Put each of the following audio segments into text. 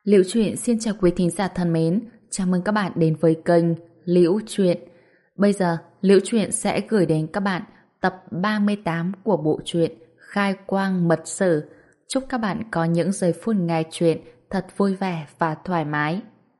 Liễu Chuyện xin chào quý thính giả thân mến, chào mừng các bạn đến với kênh Liễu Chuyện. Bây giờ, Liễu Chuyện sẽ gửi đến các bạn tập 38 của bộ truyện Khai Quang Mật Sử. Chúc các bạn có những giây phút nghe chuyện thật vui vẻ và thoải mái.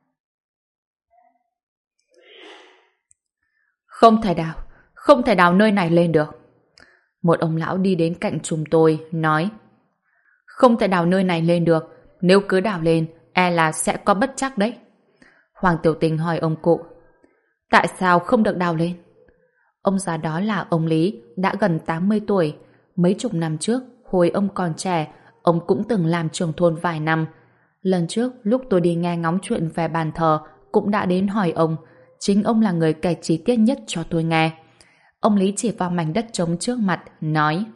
Không thể đào nơi này lên được. Một ông lão đi đến cạnh chúng tôi, nói: không thể đào nơi này lên được, nếu cứ đào lên, e là sẽ có bất trắc đấy. Hoàng Tiểu Tình hỏi ông cụ: tại sao không được đào lên? Ông già đó là ông Lý, đã gần 80 tuổi. Mấy chục năm trước, hồi ông còn trẻ, ông cũng từng làm trưởng thôn vài năm. Lần trước, lúc tôi đi nghe ngóng chuyện về bàn thờ, cũng đã đến hỏi ông. Chính ông là người kể chi tiết nhất cho tôi nghe. Ông Lý chỉ vào mảnh đất trống trước mặt, nói: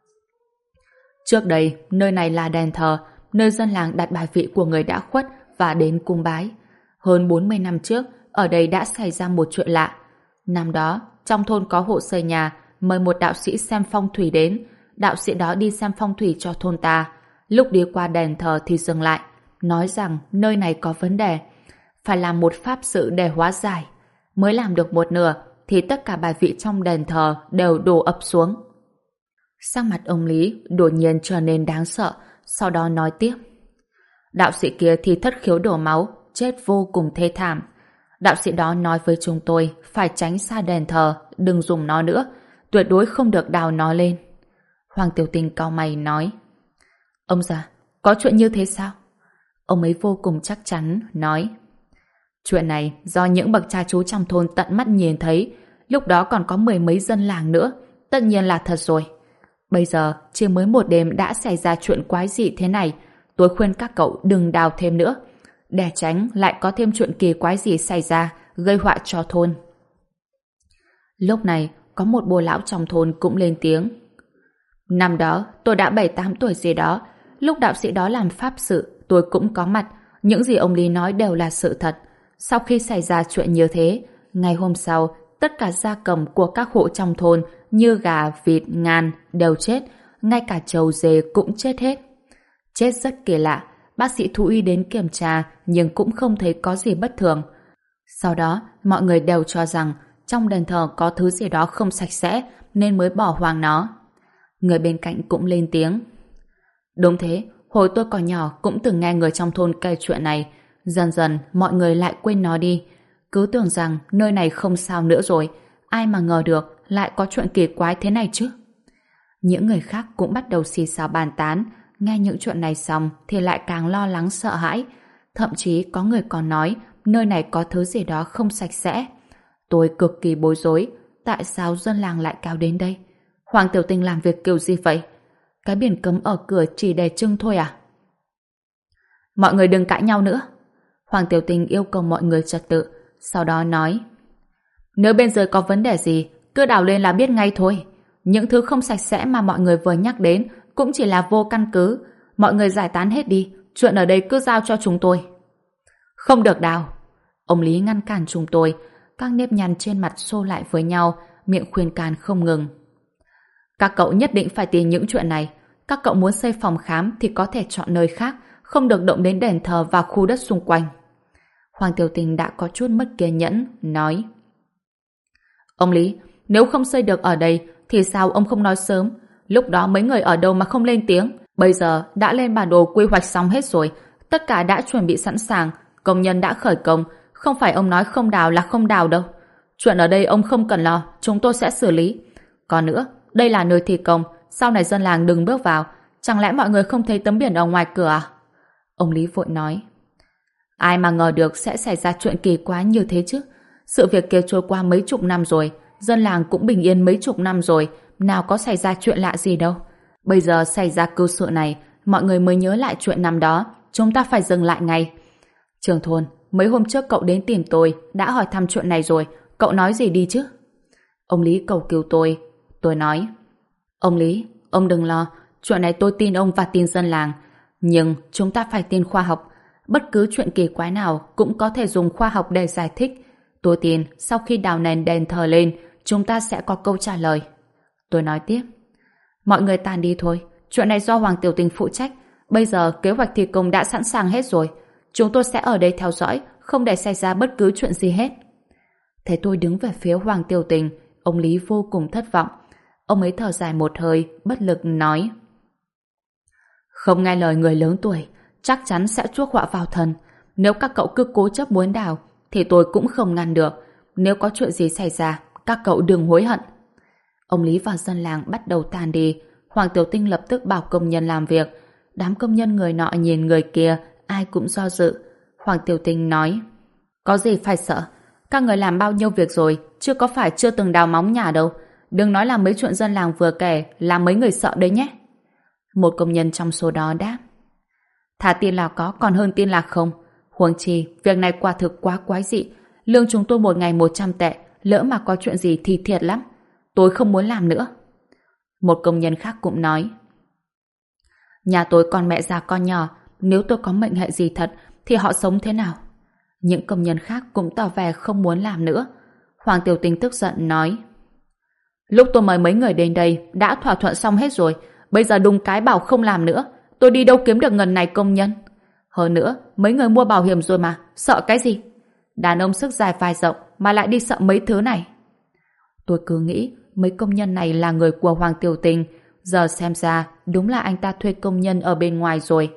trước đây, nơi này là đền thờ, nơi dân làng đặt bài vị của người đã khuất và đến cung bái. Hơn 40 năm trước, ở đây đã xảy ra một chuyện lạ. Năm đó, trong thôn có hộ xây nhà, mời một đạo sĩ xem phong thủy đến. Đạo sĩ đó đi xem phong thủy cho thôn ta. Lúc đi qua đền thờ thì dừng lại, nói rằng nơi này có vấn đề, phải làm một pháp sự để hóa giải. Mới làm được một nửa, thì tất cả bài vị trong đền thờ đều đổ ập xuống. Sắc mặt ông Lý đột nhiên trở nên đáng sợ, sau đó nói tiếp: đạo sĩ kia thì thất khiếu đổ máu, chết vô cùng thê thảm. Đạo sĩ đó nói với chúng tôi phải tránh xa đền thờ, đừng dùng nó nữa, tuyệt đối không được đào nó lên. Hoàng Tiểu Tình cau mày nói: ông già, có chuyện như thế sao? Ông ấy vô cùng chắc chắn, nói: chuyện này do những bậc cha chú trong thôn tận mắt nhìn thấy, lúc đó còn có mười mấy dân làng nữa, tất nhiên là thật rồi. Bây giờ, chỉ mới một đêm đã xảy ra chuyện quái dị thế này, tôi khuyên các cậu đừng đào thêm nữa, để tránh lại có thêm chuyện kỳ quái gì xảy ra, gây họa cho thôn. Lúc này, có một bồ lão trong thôn cũng lên tiếng: năm đó, tôi đã 7-8 tuổi gì đó, lúc đạo sĩ đó làm pháp sự, tôi cũng có mặt, những gì ông Lý nói đều là sự thật. Sau khi xảy ra chuyện như thế, ngày hôm sau, tất cả gia cầm của các hộ trong thôn như gà, vịt, ngan đều chết, ngay cả trâu dê cũng chết hết. Chết rất kỳ lạ, bác sĩ thú y đến kiểm tra nhưng cũng không thấy có gì bất thường. Sau đó, mọi người đều cho rằng trong đền thờ có thứ gì đó không sạch sẽ nên mới bỏ hoang nó. Người bên cạnh cũng lên tiếng: đúng thế, hồi tôi còn nhỏ cũng từng nghe người trong thôn kể chuyện này. Dần dần mọi người lại quên nó đi, cứ tưởng rằng nơi này không sao nữa rồi. Ai mà ngờ được lại có chuyện kỳ quái thế này chứ. Những người khác cũng bắt đầu xì xào bàn tán. Nghe những chuyện này xong thì lại càng lo lắng sợ hãi. Thậm chí có người còn nói nơi này có thứ gì đó không sạch sẽ. Tôi cực kỳ bối rối. Tại sao dân làng lại kéo đến đây? Hoàng Tiểu Tình làm việc kiểu gì vậy? Cái biển cấm ở cửa chỉ để trưng thôi à? Mọi người đừng cãi nhau nữa. Hoàng Tiểu Tình yêu cầu mọi người trật tự, sau đó nói: nếu bên dưới có vấn đề gì, cứ đào lên là biết ngay thôi. Những thứ không sạch sẽ mà mọi người vừa nhắc đến cũng chỉ là vô căn cứ. Mọi người giải tán hết đi, chuyện ở đây cứ giao cho chúng tôi. Không được đào. Ông Lý ngăn cản chúng tôi. Các nếp nhăn trên mặt xô lại với nhau, miệng khuyên can không ngừng. Các cậu nhất định phải tin những chuyện này. Các cậu muốn xây phòng khám thì có thể chọn nơi khác, không được động đến đền thờ và khu đất xung quanh. Hoàng Tiểu Tình đã có chút mất kiên nhẫn, nói: ông Lý, nếu không xây được ở đây thì sao ông không nói sớm? Lúc đó mấy người ở đâu mà không lên tiếng? Bây giờ đã lên bản đồ quy hoạch xong hết rồi, tất cả đã chuẩn bị sẵn sàng, công nhân đã khởi công, không phải ông nói không đào là không đào đâu. Chuyện ở đây ông không cần lo, chúng tôi sẽ xử lý. Còn nữa, đây là nơi thi công, sau này dân làng đừng bước vào. Chẳng lẽ mọi người không thấy tấm biển ở ngoài cửa à? Ông Lý vội nói: ai mà ngờ được sẽ xảy ra chuyện kỳ quái như thế chứ. Sự việc kia trôi qua mấy chục năm rồi, dân làng cũng bình yên mấy chục năm rồi, nào có xảy ra chuyện lạ gì đâu. Bây giờ xảy ra cơ sự này, mọi người mới nhớ lại chuyện năm đó, chúng ta phải dừng lại ngay. Trưởng thôn, mấy hôm trước cậu đến tìm tôi, đã hỏi thăm chuyện này rồi, cậu nói gì đi chứ? Ông Lý cầu cứu tôi. Tôi nói: ông Lý, ông đừng lo, chuyện này tôi tin ông và tin dân làng, nhưng chúng ta phải tin khoa học. Bất cứ chuyện kỳ quái nào cũng có thể dùng khoa học để giải thích. Tôi tin sau khi đào nền đền thờ lên, chúng ta sẽ có câu trả lời. Tôi nói tiếp: mọi người tan đi thôi, chuyện này do Hoàng Tiểu Tình phụ trách. Bây giờ kế hoạch thi công đã sẵn sàng hết rồi. Chúng tôi sẽ ở đây theo dõi, không để xảy ra bất cứ chuyện gì hết. Thấy tôi đứng về phía Hoàng Tiểu Tình, ông Lý vô cùng thất vọng. Ông ấy thở dài một hơi, bất lực nói: Không nghe lời người lớn tuổi, chắc chắn sẽ chuốc họa vào thân. Nếu các cậu cứ cố chấp muốn đào, thì tôi cũng không ngăn được. Nếu có chuyện gì xảy ra, các cậu đừng hối hận. Ông Lý và dân làng bắt đầu tan đi. Hoàng Tiểu Tinh lập tức bảo công nhân làm việc. Đám công nhân người nọ nhìn người kia, ai cũng do dự. Hoàng Tiểu Tinh nói: Có gì phải sợ, các người làm bao nhiêu việc rồi, chứ có phải chưa từng đào móng nhà đâu. Đừng nói là mấy chuyện dân làng vừa kể, làm mấy người sợ đấy nhé. Một công nhân trong số đó đáp: Thà tin là có còn hơn tin là không. Huống chi, việc này quả thực quá quái dị. Lương chúng tôi một ngày 100 tệ, lỡ mà có chuyện gì thì thiệt lắm. Tôi không muốn làm nữa. Một công nhân khác cũng nói: Nhà tôi con mẹ già con nhỏ, nếu tôi có mệnh hệ gì thật thì họ sống thế nào? Những công nhân khác cũng tỏ vẻ không muốn làm nữa. Hoàng Tiểu Tinh tức giận nói: Lúc tôi mời mấy người đến đây đã thỏa thuận xong hết rồi, bây giờ đùng cái bảo không làm nữa. Tôi đi đâu kiếm được ngần này công nhân? Hơn nữa, mấy người mua bảo hiểm rồi mà, sợ cái gì? Đàn ông sức dài vai rộng mà lại đi sợ mấy thứ này. Tôi cứ nghĩ mấy công nhân này là người của Hoàng Tiểu Tinh, giờ xem ra đúng là anh ta thuê công nhân ở bên ngoài rồi.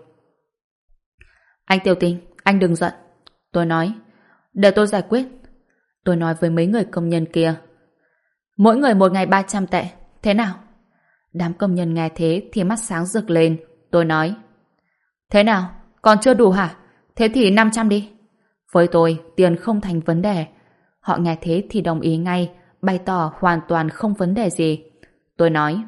Anh Tiểu Tinh, anh đừng giận. Tôi nói: Để tôi giải quyết. Tôi nói với mấy người công nhân kia: Mỗi người một ngày 300 tệ, thế nào? Đám công nhân nghe thế thì mắt sáng rực lên. Tôi nói: Thế nào? Còn chưa đủ hả? Thế thì 500 đi. Với tôi, tiền không thành vấn đề. Họ nghe thế thì đồng ý ngay, bày tỏ hoàn toàn không vấn đề gì. Tôi nói: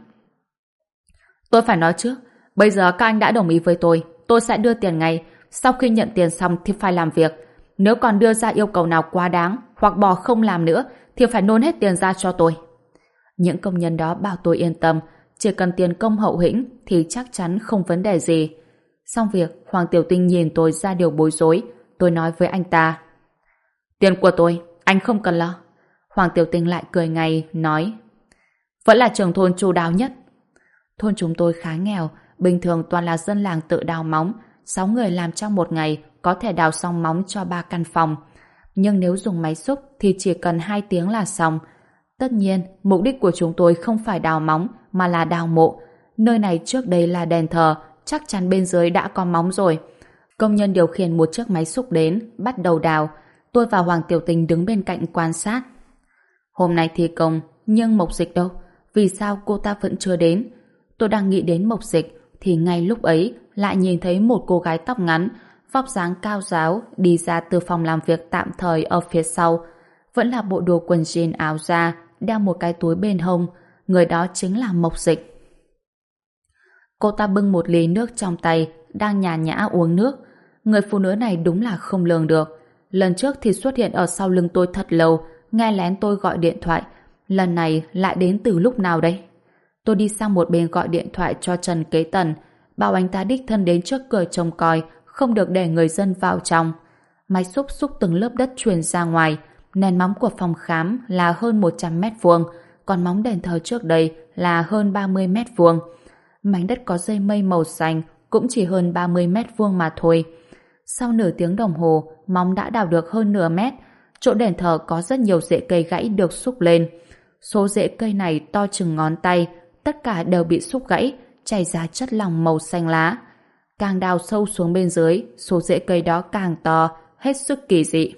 Tôi phải nói trước, bây giờ các anh đã đồng ý với tôi sẽ đưa tiền ngay. Sau khi nhận tiền xong thì phải làm việc. Nếu còn đưa ra yêu cầu nào quá đáng hoặc bỏ không làm nữa thì phải nôn hết tiền ra cho tôi. Những công nhân đó bảo tôi yên tâm, chỉ cần tiền công hậu hĩnh thì chắc chắn không vấn đề gì. Xong việc, Hoàng Tiểu Tinh nhìn tôi ra điều bối rối. Tôi nói với anh ta: Tiền của tôi, anh không cần lo. Hoàng Tiểu Tinh lại cười ngay, nói: Vẫn là trưởng thôn chu đáo nhất. Thôn chúng tôi khá nghèo, bình thường toàn là dân làng tự đào móng. 6 người làm trong một ngày có thể đào xong móng cho 3 căn phòng. Nhưng nếu dùng máy xúc thì chỉ cần 2 tiếng là xong. Tất nhiên, mục đích của chúng tôi không phải đào móng mà là đào mộ. Nơi này trước đây là đền thờ, chắc chắn bên dưới đã có móng rồi. Công nhân điều khiển một chiếc máy xúc đến, bắt đầu đào. Tôi và Hoàng Tiểu Tình đứng bên cạnh quan sát. Hôm nay thi công, nhưng Mộc Dịch đâu? Vì sao cô ta vẫn chưa đến? Tôi đang nghĩ đến Mộc Dịch, thì ngay lúc ấy lại nhìn thấy một cô gái tóc ngắn, vóc dáng cao ráo đi ra từ phòng làm việc tạm thời ở phía sau. Vẫn là bộ đồ quần jean áo da, đeo một cái túi bên hông. Người đó chính là Mộc Dịch. Cô ta bưng một ly nước trong tay, đang nhàn nhã uống nước. Người phụ nữ này đúng là không lường được. Lần trước thì xuất hiện ở sau lưng tôi thật lâu, nghe lén tôi gọi điện thoại. Lần này lại đến từ lúc nào đây? Tôi đi sang một bên gọi điện thoại cho Trần Kế Tần, bảo anh ta đích thân đến trước cửa trông coi, không được để người dân vào trong. Máy xúc xúc từng lớp đất truyền ra ngoài. Nền móng của phòng khám là hơn 100 mét vuông, còn móng đền thờ trước đây là hơn 30 mét vuông. Mảnh đất có dây mây màu xanh cũng chỉ hơn 30 mét vuông mà thôi. Sau nửa tiếng đồng hồ, móng đã đào được hơn nửa mét. Chỗ đền thờ có rất nhiều rễ cây gãy được xúc lên. Số rễ cây này to chừng ngón tay, tất cả đều bị xúc gãy, chảy ra chất lỏng màu xanh lá. Càng đào sâu xuống bên dưới, số rễ cây đó càng to, hết sức kỳ dị.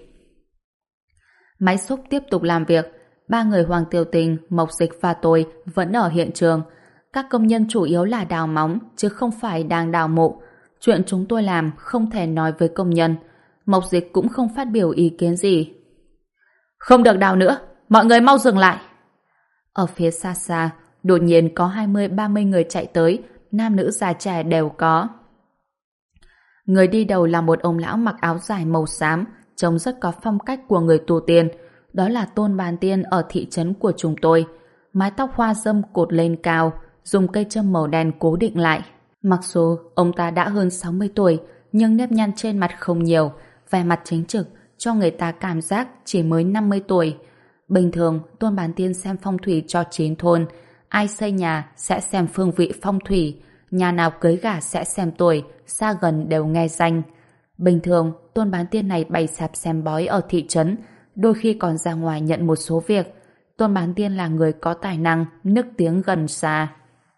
Máy xúc tiếp tục làm việc. 3 người Hoàng Tiểu Tình, Mộc Dịch và tôi vẫn ở hiện trường. Các công nhân chủ yếu là đào móng, chứ không phải đang đào mộ. Chuyện chúng tôi làm không thể nói với công nhân. Mộc Dịch cũng không phát biểu ý kiến gì. Không được đào nữa, mọi người mau dừng lại. Ở phía xa xa, đột nhiên có 20-30 người chạy tới, nam nữ già trẻ đều có. Người đi đầu là một ông lão mặc áo dài màu xám, trông rất có phong cách của người tu tiên. Đó là Tôn Bàn Tiên ở thị trấn của chúng tôi. Mái tóc hoa râm cột lên cao, dùng cây châm màu đen cố định lại. Mặc dù ông ta đã hơn 60 tuổi, nhưng nếp nhăn trên mặt không nhiều, vẻ mặt chính trực, cho người ta cảm giác chỉ mới 50 tuổi. Bình thường, Tôn Bàn Tiên xem phong thủy cho 9 thôn. Ai xây nhà sẽ xem phương vị phong thủy, nhà nào cưới gả sẽ xem tuổi, xa gần đều nghe danh. Bình thường, Tôn bán tiên này bày sạp xem bói ở thị trấn, đôi khi còn ra ngoài nhận một số việc. Tôn bán tiên là người có tài năng, nức tiếng gần xa.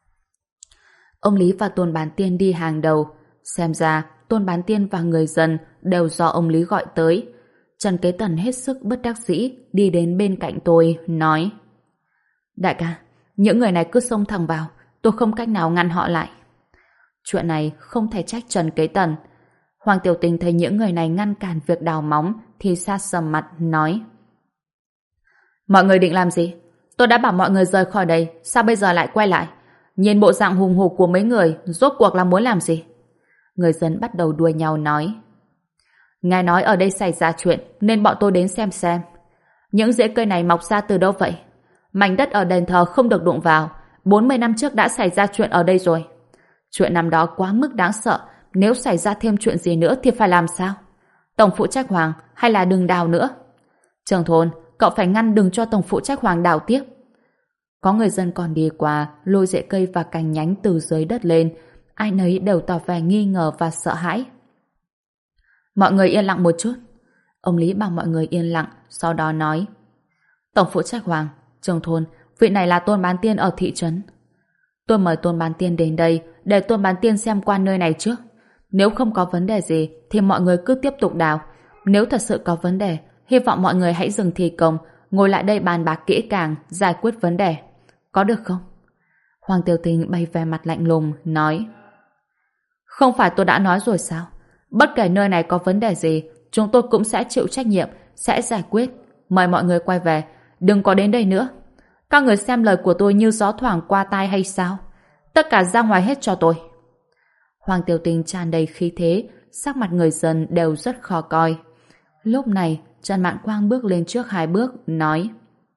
Ông Lý và Tôn bán tiên đi hàng đầu. Xem ra, Tôn bán tiên và người dân đều do ông Lý gọi tới. Trần Kế Tần hết sức bất đắc dĩ đi đến bên cạnh tôi, nói: Đại ca, những người này cứ xông thẳng vào, tôi không cách nào ngăn họ lại. Chuyện này không thể trách Trần Kế Tần. Hoàng Tiểu Tình thấy những người này ngăn cản việc đào móng thì sa sầm mặt, nói: Mọi người định làm gì? Tôi đã bảo mọi người rời khỏi đây, sao bây giờ lại quay lại? Nhìn bộ dạng hùng hục của mấy người, rốt cuộc là muốn làm gì? Người dân bắt đầu đua nhau nói: Nghe nói ở đây xảy ra chuyện nên bọn tôi đến xem. Những rễ cây này mọc ra từ đâu vậy? Mảnh đất ở đền thờ không được đụng vào. 40 năm trước đã xảy ra chuyện ở đây rồi. Chuyện năm đó quá mức đáng sợ. Nếu xảy ra thêm chuyện gì nữa thì phải làm sao? Tổng phụ trách Hoàng hay là đừng đào nữa? Trưởng thôn, cậu phải ngăn đừng cho tổng phụ trách Hoàng đào tiếp. Có người dân còn đi qua, lôi rễ cây và cành nhánh từ dưới đất lên. Ai nấy đều tỏ vẻ nghi ngờ và sợ hãi. Mọi người yên lặng một chút. Ông Lý bảo mọi người yên lặng, sau đó nói: Tổng phụ trách Hoàng, trưởng thôn, vị này là Tôn bán tiên ở thị trấn. Tôi mời Tôn bán tiên đến đây để Tôn bán tiên xem qua nơi này trước. Nếu không có vấn đề gì thì mọi người cứ tiếp tục đào. Nếu thật sự có vấn đề, hy vọng mọi người hãy dừng thi công, ngồi lại đây bàn bạc kỹ càng, giải quyết vấn đề. Có được không? Hoàng Tiểu Tình bày vẻ mặt lạnh lùng, nói: Không phải tôi đã nói rồi sao? Bất kể nơi này có vấn đề gì, chúng tôi cũng sẽ chịu trách nhiệm, sẽ giải quyết. Mời mọi người quay về, đừng có đến đây nữa. Các người xem lời của tôi như gió thoảng qua tai hay sao? Tất cả ra ngoài hết cho tôi. Hoàng Tiểu Tình tràn đầy khí thế, sắc mặt người dân đều rất khó coi. Lúc này, Trần Mạn Quang bước lên trước 2 bước, nói: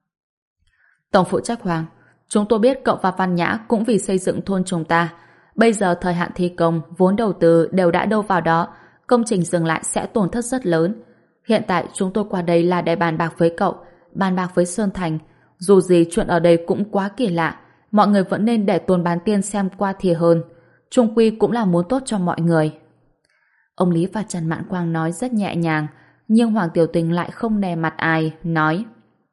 Tổng phụ trách Hoàng, chúng tôi biết cậu và Văn Nhã cũng vì xây dựng thôn chúng ta. Bây giờ thời hạn thi công, vốn đầu tư đều đã đâu vào đó, công trình dừng lại sẽ tổn thất rất lớn. Hiện tại chúng tôi qua đây là để bàn bạc với cậu, bàn bạc với Sơn Thành. Dù gì chuyện ở đây cũng quá kỳ lạ, mọi người vẫn nên để Tôn bán tiên xem qua thì hơn. Chung quy cũng là muốn tốt cho mọi người. Ông Lý và Trần Mạn Quang nói rất nhẹ nhàng, nhưng Hoàng Tiểu Tình lại không nề mặt ai, nói: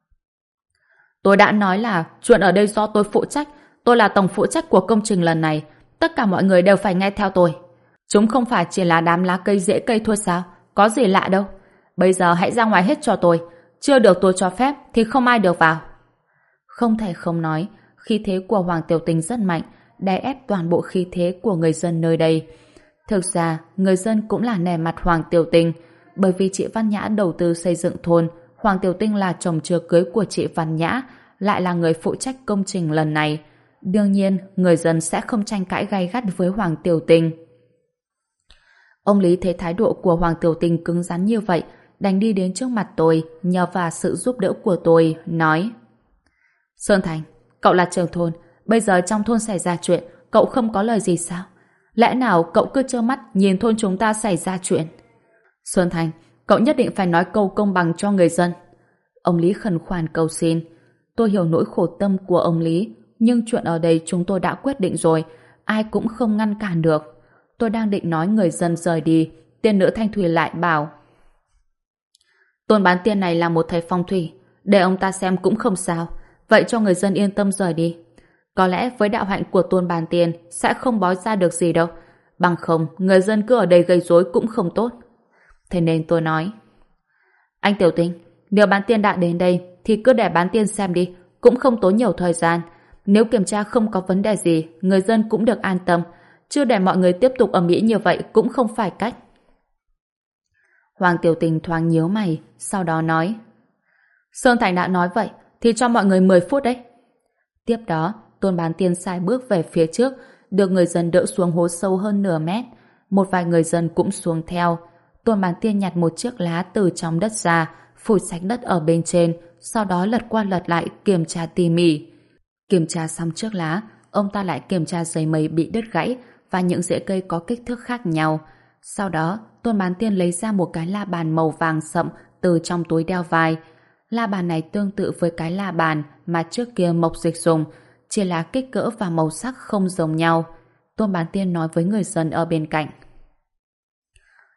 Tôi đã nói là chuyện ở đây do tôi phụ trách, tôi là tổng phụ trách của công trình lần này, tất cả mọi người đều phải nghe theo tôi. Chúng không phải chỉ là đám lá cây rễ cây thôi sao, có gì lạ đâu. Bây giờ hãy ra ngoài hết cho tôi, chưa được tôi cho phép thì không ai được vào. Không thể không nói, khí thế của Hoàng Tiểu Tình rất mạnh, đè ép toàn bộ khí thế của người dân nơi đây. Thực ra, người dân cũng là nể mặt Hoàng Tiểu Tình, bởi vì chị Văn Nhã đầu tư xây dựng thôn, Hoàng Tiểu Tình là chồng chưa cưới của chị Văn Nhã, lại là người phụ trách công trình lần này. Đương nhiên, người dân sẽ không tranh cãi gay gắt với Hoàng Tiểu Tình. Ông Lý thấy thái độ của Hoàng Tiểu Tình cứng rắn như vậy, đành đi đến trước mặt tôi, nhờ vào sự giúp đỡ của tôi, nói: Sơn Thành, cậu là trưởng thôn, bây giờ trong thôn xảy ra chuyện, cậu không có lời gì sao? Lẽ nào cậu cứ trơ mắt nhìn thôn chúng ta xảy ra chuyện? Sơn Thành, cậu nhất định phải nói câu công bằng cho người dân. Ông Lý khẩn khoản cầu xin. Tôi hiểu nỗi khổ tâm của ông Lý, nhưng chuyện ở đây chúng tôi đã quyết định rồi, ai cũng không ngăn cản được. Tôi đang định nói người dân rời đi, tiên nữ Thanh Thủy lại bảo: Tôn bán tiên này là một thầy phong thủy, để ông ta xem cũng không sao, vậy cho người dân yên tâm rời đi. Có lẽ với đạo hạnh của Tôn bán tiên sẽ không bói ra được gì đâu, bằng không người dân cứ ở đây gây rối cũng không tốt. Thế nên tôi nói: Anh Tiểu Tình, nếu bán tiên đã đến đây thì cứ để bán tiên xem đi, cũng không tốn nhiều thời gian. Nếu kiểm tra không có vấn đề gì, người dân cũng được an tâm, chứ để mọi người tiếp tục ầm ĩ như vậy cũng không phải cách. Hoàng Tiểu Tình thoáng nhíu mày, sau đó nói: Sơn Thành đã nói vậy thì cho mọi người 10 phút đấy. Tiếp đó, Tôn bán tiên sai bước về phía trước, được người dân đỡ xuống hố sâu hơn nửa mét. Một vài người dân cũng xuống theo. Tôn bán tiên nhặt một chiếc lá từ trong đất ra, phủi sạch đất ở bên trên, sau đó lật qua lật lại kiểm tra tỉ mỉ. Kiểm tra xong chiếc lá, ông ta lại kiểm tra dây mây bị đứt gãy và những rễ cây có kích thước khác nhau. Sau đó, Tôn bán tiên lấy ra một cái la bàn màu vàng sậm từ trong túi đeo vai. La bàn này tương tự với cái la bàn mà trước kia Mộc Dịch dùng, chỉ là kích cỡ và màu sắc không giống nhau. Tôn bán tiên nói với người dân ở bên cạnh: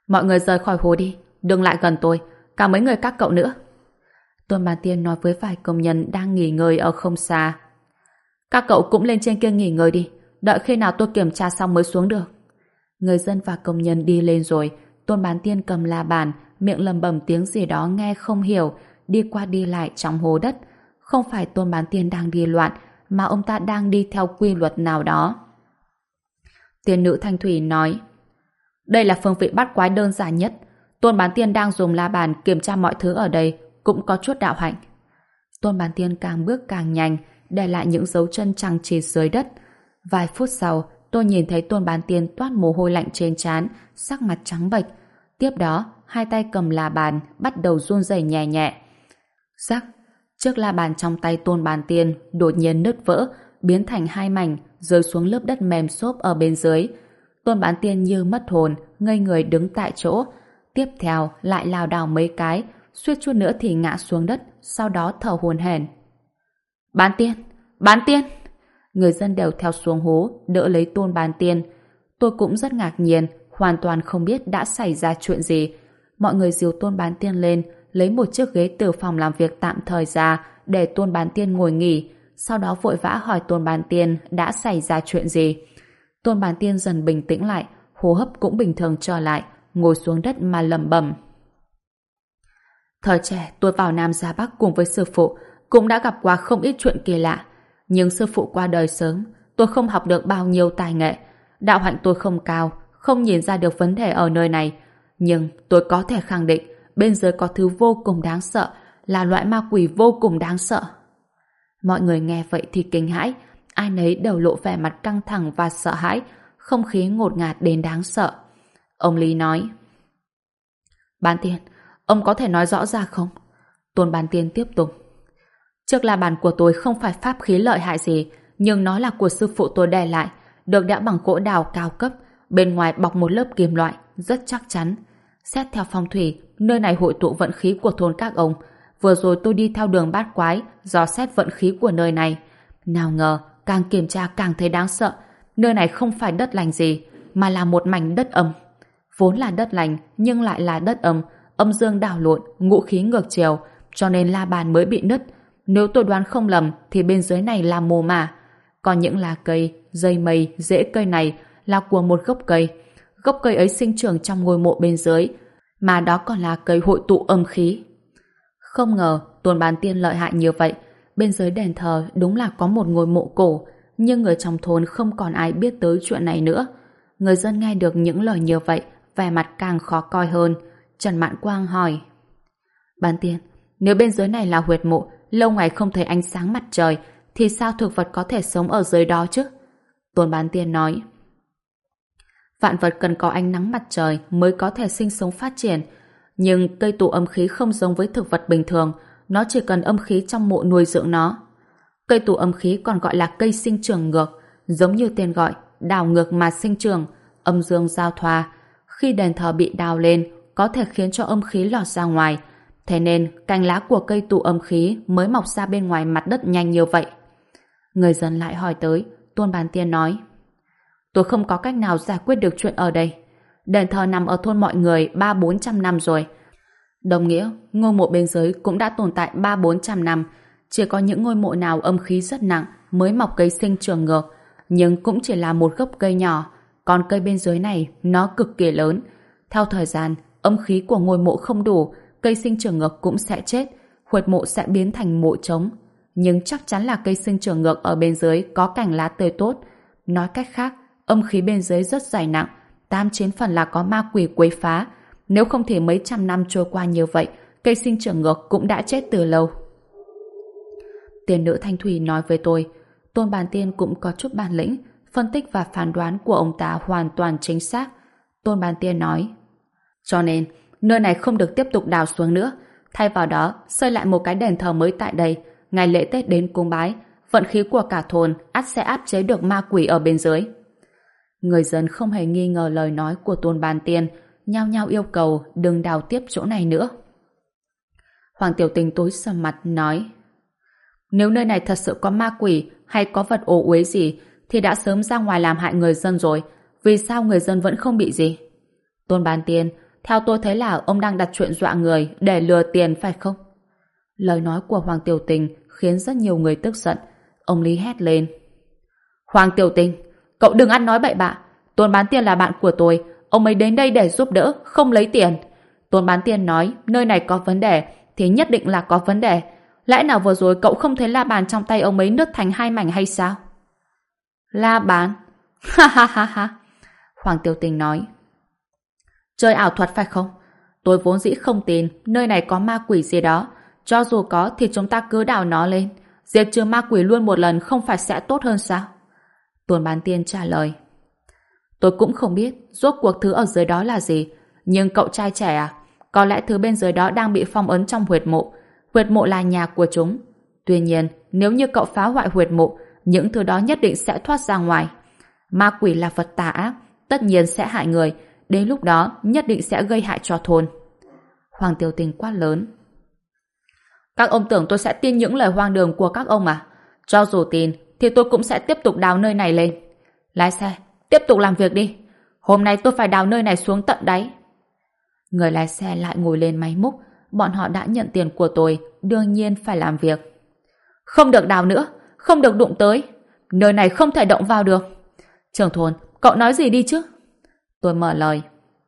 Mọi người rời khỏi hồ đi, đừng lại gần tôi, cả mấy người các cậu nữa. Tôn Bán Tiên nói với vài công nhân đang nghỉ ngơi ở không xa. Các cậu cũng lên trên kia nghỉ ngơi đi, đợi khi nào tôi kiểm tra xong mới xuống được. Người dân và công nhân đi lên rồi, Tôn Bán Tiên cầm la bàn, miệng lẩm bẩm tiếng gì đó nghe không hiểu, đi qua đi lại trong hố đất. Không phải Tôn Bán Tiên đang đi loạn, mà ông ta đang đi theo quy luật nào đó. Tiên nữ Thanh Thủy nói, đây là phương vị bắt quái đơn giản nhất. Tôn Bán Tiên đang dùng la bàn kiểm tra mọi thứ ở đây, cũng có chút đạo hạnh. Tôn Bán Tiên càng bước càng nhanh, để lại những dấu chân chằng chịt dưới đất. Vài phút sau, tôi nhìn thấy Tôn Bán Tiên toát mồ hôi lạnh trên trán, sắc mặt trắng bệch. Tiếp đó, hai tay cầm la bàn, bắt đầu run rẩy nhẹ nhẹ. Rắc, chiếc la bàn trong tay Tôn Bán Tiên đột nhiên nứt vỡ, biến thành hai mảnh, rơi xuống lớp đất mềm xốp ở bên dưới. Tôn Bán Tiên như mất hồn, ngây người đứng tại chỗ. Tiếp theo lại lảo đảo mấy cái, suýt chút nữa thì ngã xuống đất, sau đó thở hổn hển. Bán Tiên! Bán Tiên! Người dân đều theo xuống hố, đỡ lấy Tôn Bán Tiên. Tôi cũng rất ngạc nhiên, hoàn toàn không biết đã xảy ra chuyện gì. Mọi người dìu Tôn Bán Tiên lên, lấy một chiếc ghế từ phòng làm việc tạm thời ra để Tôn Bán Tiên ngồi nghỉ, sau đó vội vã hỏi Tôn Bán Tiên đã xảy ra chuyện gì. Tôn Bán Tiên dần bình tĩnh lại, hô hấp cũng bình thường trở lại, ngồi xuống đất mà lẩm bẩm. Thời trẻ tôi vào Nam ra Bắc cùng với sư phụ, cũng đã gặp qua không ít chuyện kỳ lạ. Nhưng sư phụ qua đời sớm, tôi không học được bao nhiêu tài nghệ. Đạo hạnh tôi không cao, không nhìn ra được vấn đề ở nơi này. Nhưng tôi có thể khẳng định bên dưới có thứ vô cùng đáng sợ, là loại ma quỷ vô cùng đáng sợ. Mọi người nghe vậy thì kinh hãi, ai nấy đều lộ vẻ mặt căng thẳng và sợ hãi, không khí ngột ngạt đến đáng sợ. Ông Lý nói, Bán Tiên, ông có thể nói rõ ra không? Tôn Bán Tiên tiếp tục, chiếc la bàn của tôi không phải pháp khí lợi hại gì, nhưng nó là của sư phụ tôi để lại, được đẽo bằng gỗ đào cao cấp, bên ngoài bọc một lớp kim loại, rất chắc chắn. Xét theo phong thủy, nơi này hội tụ vận khí của thôn các ông. Vừa rồi tôi đi theo đường bát quái, dò xét vận khí của nơi này. Nào ngờ, càng kiểm tra càng thấy đáng sợ. Nơi này không phải đất lành gì, mà là một mảnh đất âm. Vốn là đất lành, nhưng lại là đất âm, âm dương đảo lộn, ngũ khí ngược chiều, cho nên la bàn mới bị nứt. Nếu tôi đoán không lầm, thì bên dưới này là mồ mả. Còn những lá cây, dây mây, rễ cây này là của một gốc cây. Gốc cây ấy sinh trưởng trong ngôi mộ bên dưới, mà đó còn là cây hội tụ âm khí. Không ngờ Tôn Bán Tiên lợi hại như vậy. Bên dưới đền thờ đúng là có một ngôi mộ cổ, nhưng người trong thôn không còn ai biết tới chuyện này nữa. Người dân nghe được những lời như vậy, vẻ mặt càng khó coi hơn. Trần Mạn Quang hỏi, Bán Tiên, nếu bên dưới này là huyệt mộ, lâu ngày không thấy ánh sáng mặt trời, thì sao thực vật có thể sống ở dưới đó chứ? Tôn Bán Tiên nói, vạn vật cần có ánh nắng mặt trời mới có thể sinh sống phát triển. Nhưng cây tụ âm khí không giống với thực vật bình thường, nó chỉ cần âm khí trong mộ nuôi dưỡng nó. Cây tụ âm khí còn gọi là cây sinh trưởng ngược, giống như tên gọi, đào ngược mà sinh trưởng, âm dương giao thoa. Khi đền thờ bị đào lên, có thể khiến cho âm khí lọt ra ngoài. Thế nên, cành lá của cây tụ âm khí mới mọc ra bên ngoài mặt đất nhanh như vậy. Người dân lại hỏi tới, Tôn Bán Tiên nói, tôi không có cách nào giải quyết được chuyện ở đây. Đền thờ nằm ở thôn mọi người 300-400 năm rồi. Đồng nghĩa, ngôi mộ bên dưới cũng đã tồn tại 300-400 năm. Chỉ có những ngôi mộ nào âm khí rất nặng mới mọc cây sinh trưởng ngược, nhưng cũng chỉ là một gốc cây nhỏ. Còn cây bên dưới này, nó cực kỳ lớn. Theo thời gian, âm khí của ngôi mộ không đủ, cây sinh trưởng ngược cũng sẽ chết, huyệt mộ sẽ biến thành mộ trống. Nhưng chắc chắn là cây sinh trưởng ngược ở bên dưới có cành lá tươi tốt. Nói cách khác, âm khí bên dưới rất dày nặng, 8-9 phần là có ma quỷ quấy phá. Nếu không thì mấy trăm năm trôi qua như vậy, cây sinh trưởng ngược cũng đã chết từ lâu. Tiên nữ Thanh Thủy nói với tôi, Tôn Bán Tiên cũng có chút bản lĩnh, phân tích và phán đoán của ông ta hoàn toàn chính xác. Tôn Bán Tiên nói, cho nên, nơi này không được tiếp tục đào xuống nữa, thay vào đó, xây lại một cái đền thờ mới tại đây, ngày lễ Tết đến cúng bái, vận khí của cả thôn ắt sẽ áp chế được ma quỷ ở bên dưới. Người dân không hề nghi ngờ lời nói của Tôn Bán Tiên, nhao nhao yêu cầu đừng đào tiếp chỗ này nữa. Hoàng Tiểu Tình tối sầm mặt nói, nếu nơi này thật sự có ma quỷ hay có vật ổ uế gì thì đã sớm ra ngoài làm hại người dân rồi, vì sao người dân vẫn không bị gì? Tôn Bán Tiên, Theo tôi thấy là ông đang đặt chuyện dọa người để lừa tiền phải không? Lời nói của Hoàng Tiểu Tình khiến rất nhiều người tức giận. Ông Lý hét lên. Hoàng Tiểu Tình, cậu đừng ăn nói bậy bạ. Tôn Bán Tiên là bạn của tôi. Ông ấy đến đây để giúp đỡ, không lấy tiền. Tôn Bán Tiên nói nơi này có vấn đề thì nhất định là có vấn đề. Lẽ nào vừa rồi cậu không thấy la bàn trong tay ông ấy nứt thành hai mảnh hay sao? La bàn? Ha ha ha ha. Hoàng Tiểu Tình nói. Chơi ảo thuật phải không? Tôi vốn dĩ không tin nơi này có ma quỷ gì đó. Cho dù có thì chúng ta cứ đào nó lên. Diệt trừ ma quỷ luôn một lần không phải sẽ tốt hơn sao? Tôn Bán Tiên trả lời. Tôi cũng không biết rốt cuộc thứ ở dưới đó là gì. Nhưng cậu trai trẻ à? Có lẽ thứ bên dưới đó đang bị phong ấn trong huyệt mộ. Huyệt mộ là nhà của chúng. Tuy nhiên, nếu như cậu phá hoại huyệt mộ, những thứ đó nhất định sẽ thoát ra ngoài. Ma quỷ là vật tà ác, tất nhiên sẽ hại người. Đến lúc đó, nhất định sẽ gây hại cho thôn. Hoàng Tiểu Tình quát lớn. Các ông tưởng tôi sẽ tin những lời hoang đường của các ông à? Cho dù tin, thì tôi cũng sẽ tiếp tục đào nơi này lên. Lái xe, tiếp tục làm việc đi. Hôm nay tôi phải đào nơi này xuống tận đáy. Người lái xe lại ngồi lên máy múc. Bọn họ đã nhận tiền của tôi, đương nhiên phải làm việc. Không được đào nữa, không được đụng tới. Nơi này không thể động vào được. Trưởng thôn, cậu nói gì đi chứ? Tôi mở lời.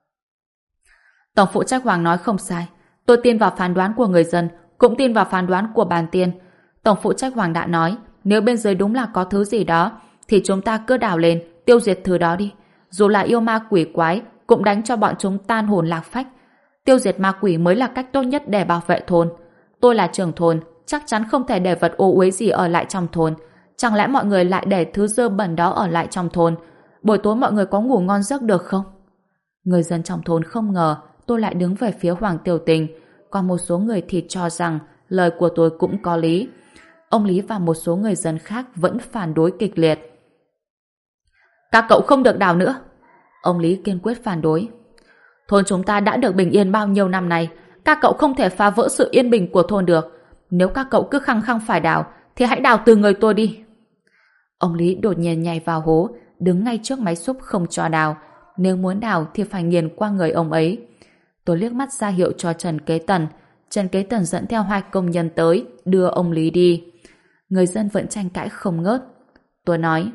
Tổng phụ trách Hoàng nói không sai. Tôi tin vào phán đoán của người dân, cũng tin vào phán đoán của bàn tiên. Tổng phụ trách Hoàng đã nói, nếu bên dưới đúng là có thứ gì đó, thì chúng ta cứ đào lên, tiêu diệt thứ đó đi. Dù là yêu ma quỷ quái, cũng đánh cho bọn chúng tan hồn lạc phách. Tiêu diệt ma quỷ mới là cách tốt nhất để bảo vệ thôn. Tôi là trưởng thôn, chắc chắn không thể để vật ô uế gì ở lại trong thôn. Chẳng lẽ mọi người lại để thứ dơ bẩn đó ở lại trong thôn? Buổi tối mọi người có ngủ ngon giấc được không? Người dân trong thôn không ngờ tôi lại đứng về phía Hoàng Tiểu Tình, còn một số người thì cho rằng lời của tôi cũng có lý. Ông Lý và một số người dân khác vẫn phản đối kịch liệt. Các cậu không được đào nữa. Ông Lý kiên quyết phản đối. Thôn chúng ta đã được bình yên bao nhiêu năm nay, các cậu không thể phá vỡ sự yên bình của thôn được. Nếu các cậu cứ khăng khăng phải đào, thì hãy đào từ người tôi đi. Ông Lý đột nhiên nhảy vào hố, đứng ngay trước máy xúc không cho đào. Nếu muốn đào thì phải nghiền qua người ông ấy. Tôi liếc mắt ra hiệu cho Trần Kế Tần. Trần Kế Tần dẫn theo hai công nhân tới, đưa ông Lý đi. Người dân vẫn tranh cãi không ngớt. Tôi nói,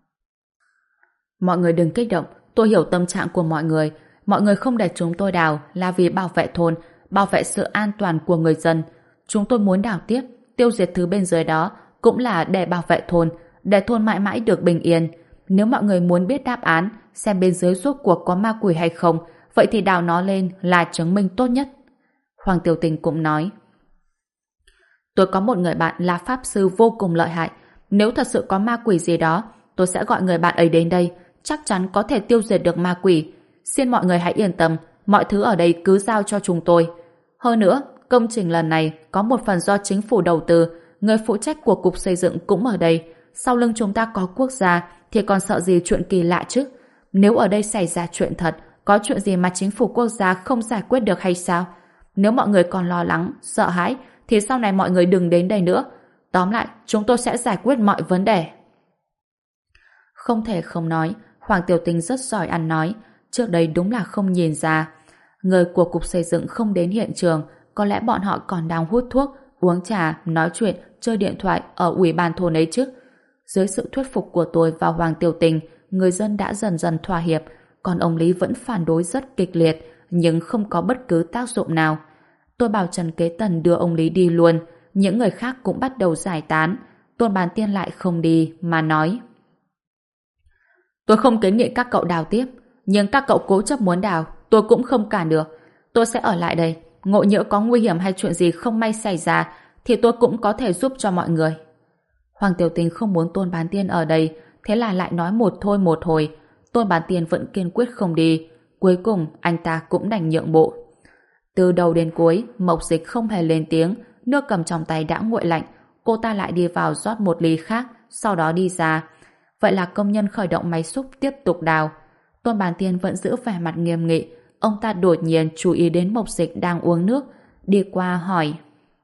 mọi người đừng kích động, tôi hiểu tâm trạng của mọi người. Mọi người không để chúng tôi đào là vì bảo vệ thôn, bảo vệ sự an toàn của người dân. Chúng tôi muốn đào tiếp, tiêu diệt thứ bên dưới đó cũng là để bảo vệ thôn, để thôn mãi mãi được bình yên. Nếu mọi người muốn biết đáp án, xem bên dưới rốt cuộc có ma quỷ hay không, vậy thì đào nó lên là chứng minh tốt nhất. Hoàng Tiểu Tình cũng nói, tôi có một người bạn là pháp sư vô cùng lợi hại. Nếu thật sự có ma quỷ gì đó, tôi sẽ gọi người bạn ấy đến đây, chắc chắn có thể tiêu diệt được ma quỷ. Xin mọi người hãy yên tâm, mọi thứ ở đây cứ giao cho chúng tôi. Hơn nữa, công trình lần này có một phần do chính phủ đầu tư, người phụ trách của cục xây dựng cũng ở đây. Sau lưng chúng ta có quốc gia thì còn sợ gì chuyện kỳ lạ chứ? Nếu ở đây xảy ra chuyện thật, có chuyện gì mà chính phủ quốc gia không giải quyết được hay sao? Nếu mọi người còn lo lắng, sợ hãi, thì sau này mọi người đừng đến đây nữa. Tóm lại, chúng tôi sẽ giải quyết mọi vấn đề. Không thể không nói, Hoàng Tiểu Tình rất giỏi ăn nói. Trước đây đúng là không nhìn ra. Người của cục xây dựng không đến hiện trường, có lẽ bọn họ còn đang hút thuốc, uống trà, nói chuyện, chơi điện thoại ở ủy ban thôn ấy chứ. Dưới sự thuyết phục của tôi và Hoàng Tiểu Tình, người dân đã dần dần thỏa hiệp, còn ông Lý vẫn phản đối rất kịch liệt, nhưng không có bất cứ tác dụng nào. Tôi bảo Trần Kế Tần đưa ông Lý đi luôn, những người khác cũng bắt đầu giải tán. Tôn Bán Tiên lại không đi, mà nói, tôi không kiến nghị các cậu đào tiếp, nhưng các cậu cố chấp muốn đào, tôi cũng không cản được. Tôi sẽ ở lại đây, ngộ nhỡ có nguy hiểm hay chuyện gì không may xảy ra, thì tôi cũng có thể giúp cho mọi người. Hoàng Tiểu Tình không muốn Tôn Bán Tiên ở đây, thế là lại nói một thôi một hồi. Tôn Bán Tiên vẫn kiên quyết không đi. Cuối cùng, anh ta cũng đành nhượng bộ. Từ đầu đến cuối, Mộc Dịch không hề lên tiếng, nước cầm trong tay đã nguội lạnh. Cô ta lại đi vào rót một ly khác, sau đó đi ra. Vậy là công nhân khởi động máy xúc tiếp tục đào. Tôn Bán Tiên vẫn giữ vẻ mặt nghiêm nghị. Ông ta đột nhiên chú ý đến Mộc Dịch đang uống nước, đi qua hỏi,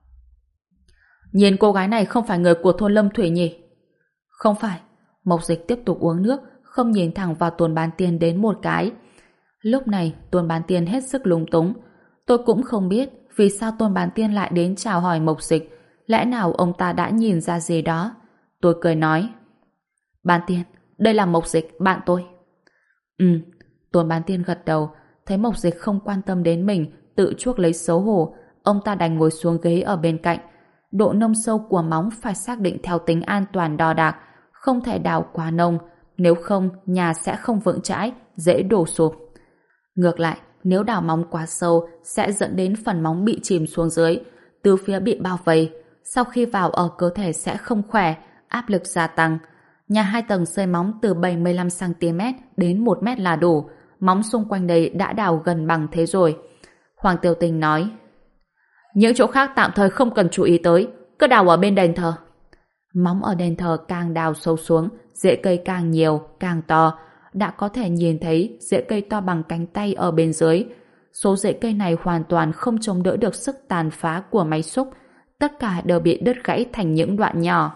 nhìn cô gái này không phải người của thôn Lâm Thủy nhỉ? Không phải. Mộc Dịch tiếp tục uống nước, không nhìn thẳng vào Tôn Bán Tiên đến một cái. Lúc này Tôn Bán Tiên hết sức lúng túng. Tôi cũng không biết vì sao Tôn Bán Tiên lại đến chào hỏi Mộc Dịch. Lẽ nào ông ta đã nhìn ra gì đó? Tôi cười nói: Bán Tiên, đây là Mộc Dịch, bạn tôi. Ừ. Tôn Bán Tiên gật đầu. Thấy Mộc Dịch không quan tâm đến mình, tự chuốc lấy xấu hổ, ông ta đành ngồi xuống ghế ở bên cạnh. Độ nông sâu của móng phải xác định theo tính an toàn đo đạc, không thể đào quá nông, nếu không nhà sẽ không vững chãi, dễ đổ sụp. Ngược lại, nếu đào móng quá sâu sẽ dẫn đến phần móng bị chìm xuống dưới, từ phía bị bao vây, sau khi vào ở cơ thể sẽ không khỏe, áp lực gia tăng. Nhà 2 tầng xây móng từ 75cm đến 1 mét là đủ, móng xung quanh đây đã đào gần bằng thế rồi. Hoàng Tiểu Tình nói: Những chỗ khác tạm thời không cần chú ý tới, cứ đào ở bên đền thờ. Móng ở đền thờ càng đào sâu xuống, rễ cây càng nhiều, càng to, đã có thể nhìn thấy rễ cây to bằng cánh tay ở bên dưới. Số rễ cây này hoàn toàn không chống đỡ được sức tàn phá của máy xúc, tất cả đều bị đứt gãy thành những đoạn nhỏ.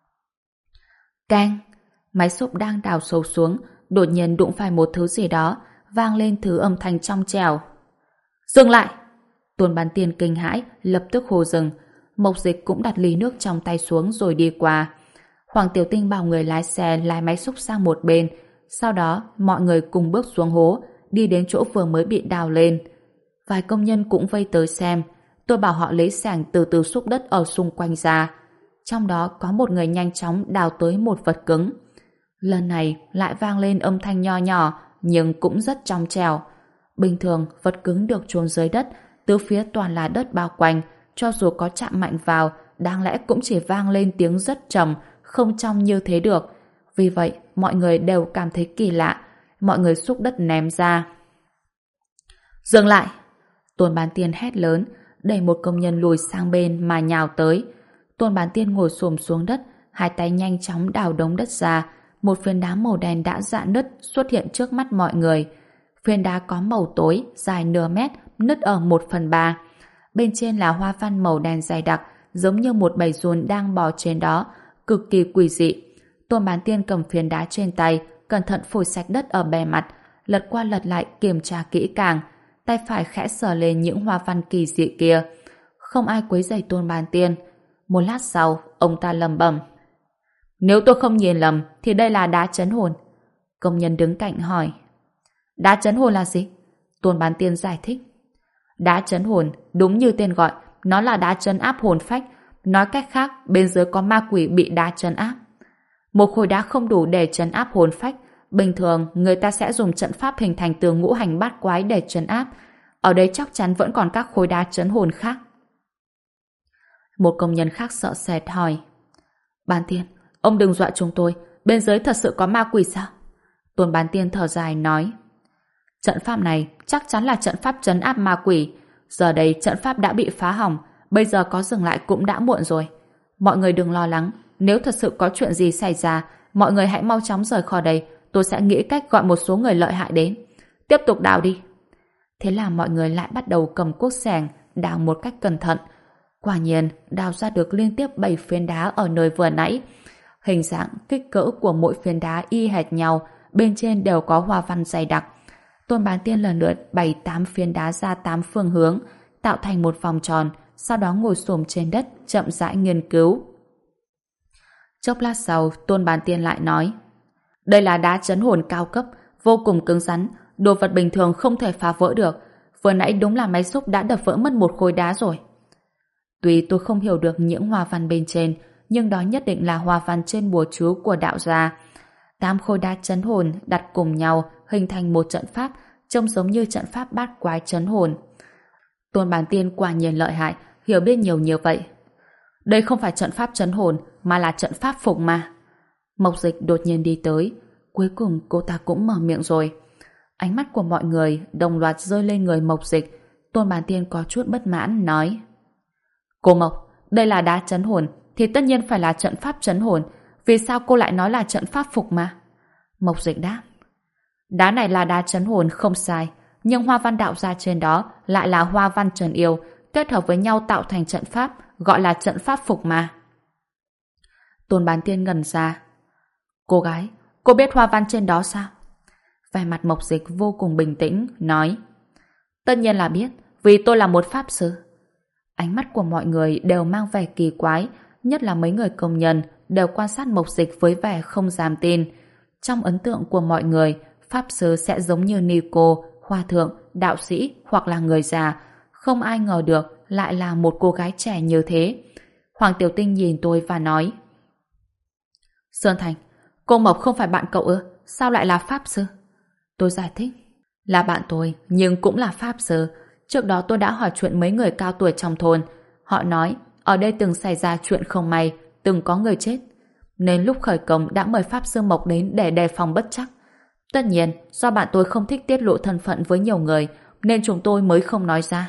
Keng! Máy xúc đang đào sâu xuống, đột nhiên đụng phải một thứ gì đó, vang lên thứ âm thanh trong trẻo. Dừng lại! Tôn Bán Tiên kinh hãi, lập tức hô dừng. Mộc Dịch cũng đặt ly nước trong tay xuống rồi đi qua. Hoàng Tiểu Tinh bảo người lái xe lái máy xúc sang một bên, sau đó mọi người cùng bước xuống hố, đi đến chỗ vừa mới bị đào lên. Vài công nhân cũng vây tới xem. Tôi bảo họ lấy xẻng từ từ xúc đất ở xung quanh ra. Trong đó có một người nhanh chóng đào tới một vật cứng. Lần này lại vang lên âm thanh nho nhỏ nhưng cũng rất trong trẻo. Bình thường vật cứng được chôn dưới đất, tứ phía toàn là đất bao quanh, cho dù có chạm mạnh vào, đáng lẽ cũng chỉ vang lên tiếng rất trầm, không trong như thế được. Vì vậy, mọi người đều cảm thấy kỳ lạ. Mọi người xúc đất ném ra. Dừng lại! Tôn Bán Tiên hét lớn, đẩy một công nhân lùi sang bên mà nhào tới. Tôn Bán Tiên ngồi xổm xuống đất, hai tay nhanh chóng đào đống đất ra. Một phiến đá màu đen đã rạn nứt xuất hiện trước mắt mọi người. Phiến đá có màu tối, dài nửa mét, nứt ở 1/3. Bên trên là hoa văn màu đen dày đặc, giống như một bầy giun đang bò trên đó, cực kỳ quỷ dị. Tôn Bán Tiên cầm phiến đá trên tay, cẩn thận phủi sạch đất ở bề mặt, lật qua lật lại kiểm tra kỹ càng, tay phải khẽ sờ lên những hoa văn kỳ dị kia. Không ai quấy rầy Tôn Bán Tiên. Một lát sau, ông ta lẩm bẩm: Nếu tôi không nhìn lầm, thì đây là đá trấn hồn. Công nhân đứng cạnh hỏi: Đá trấn hồn là gì? Tôn Bán Tiên giải thích: Đá trấn hồn, đúng như tên gọi, nó là đá trấn áp hồn phách. Nói cách khác, bên dưới có ma quỷ bị đá trấn áp. Một khối đá không đủ để trấn áp hồn phách. Bình thường, người ta sẽ dùng trận pháp hình thành từ ngũ hành bát quái để trấn áp. Ở đây chắc chắn vẫn còn các khối đá trấn hồn khác. Một công nhân khác sợ sệt hỏi: Bán Tiên, ông đừng dọa chúng tôi, bên dưới thật sự có ma quỷ sao? Tôn Bán Tiên thở dài nói: Trận pháp này chắc chắn là trận pháp trấn áp ma quỷ. Giờ đây trận pháp đã bị phá hỏng, bây giờ có dừng lại cũng đã muộn rồi. Mọi người đừng lo lắng, nếu thật sự có chuyện gì xảy ra, mọi người hãy mau chóng rời khỏi đây, tôi sẽ nghĩ cách gọi một số người lợi hại đến. Tiếp tục đào đi. Thế là mọi người lại bắt đầu cầm cuốc xẻng đào một cách cẩn thận. Quả nhiên, đào ra được liên tiếp 7 phiến đá ở nơi vừa nãy. Hình dạng, kích cỡ của mỗi phiến đá y hệt nhau, bên trên đều có hoa văn dày đặc. Tôn Bán Tiên lần lượt bày 8 phiến đá ra 8 phương hướng, tạo thành một vòng tròn, sau đó ngồi xổm trên đất, chậm rãi nghiên cứu. Chốc lát sau, Tôn Bán Tiên lại nói: Đây là đá trấn hồn cao cấp, vô cùng cứng rắn, đồ vật bình thường không thể phá vỡ được. Vừa nãy đúng là máy xúc đã đập vỡ mất một khối đá rồi. Tuy tôi không hiểu được những hoa văn bên trên, nhưng đó nhất định là hoa văn trên bùa chú của đạo gia. 8 khối đá trấn hồn đặt cùng nhau hình thành một trận pháp, trông giống như trận pháp bát quái trấn hồn. Tôn Bán Tiên quả nhiên lợi hại, hiểu biết nhiều như vậy. Đây không phải trận pháp trấn hồn, mà là trận pháp phục ma. Mộc Dịch đột nhiên đi tới. Cuối cùng cô ta cũng mở miệng rồi. Ánh mắt của mọi người đồng loạt rơi lên người Mộc Dịch. Tôn Bán Tiên có chút bất mãn nói: Cô Mộc, đây là đá trấn hồn thì tất nhiên phải là trận pháp trấn hồn. Vì sao cô lại nói là trận pháp phục ma? Mộc Dịch đáp: Đá này là đá trấn hồn không sai, nhưng hoa văn đạo ra trên đó lại là hoa văn trấn yêu, kết hợp với nhau tạo thành trận pháp, gọi là trận pháp phục ma. Tôn Bán Tiên ngẩn ra. Cô gái, cô biết hoa văn trên đó sao? Vẻ mặt Mộc Dịch vô cùng bình tĩnh, nói: Tất nhiên là biết, vì tôi là một pháp sư. Ánh mắt của mọi người đều mang vẻ kỳ quái, nhất là mấy người công nhân đều quan sát Mộc Dịch với vẻ không dám tin. Trong ấn tượng của mọi người, pháp sư sẽ giống như ni cô, hòa thượng, đạo sĩ hoặc là người già. Không ai ngờ được lại là một cô gái trẻ như thế. Hoàng Tiểu Tinh nhìn tôi và nói: Sơn Thành, cô Mộc không phải bạn cậu ư? Sao lại là pháp sư? Tôi giải thích: Là bạn tôi, nhưng cũng là pháp sư. Trước đó tôi đã hỏi chuyện mấy người cao tuổi trong thôn. Họ nói ở đây từng xảy ra chuyện không may, từng có người chết. Nên lúc khởi công đã mời pháp sư Mộc đến để đề phòng bất trắc. Tất nhiên, do bạn tôi không thích tiết lộ thân phận với nhiều người, nên chúng tôi mới không nói ra.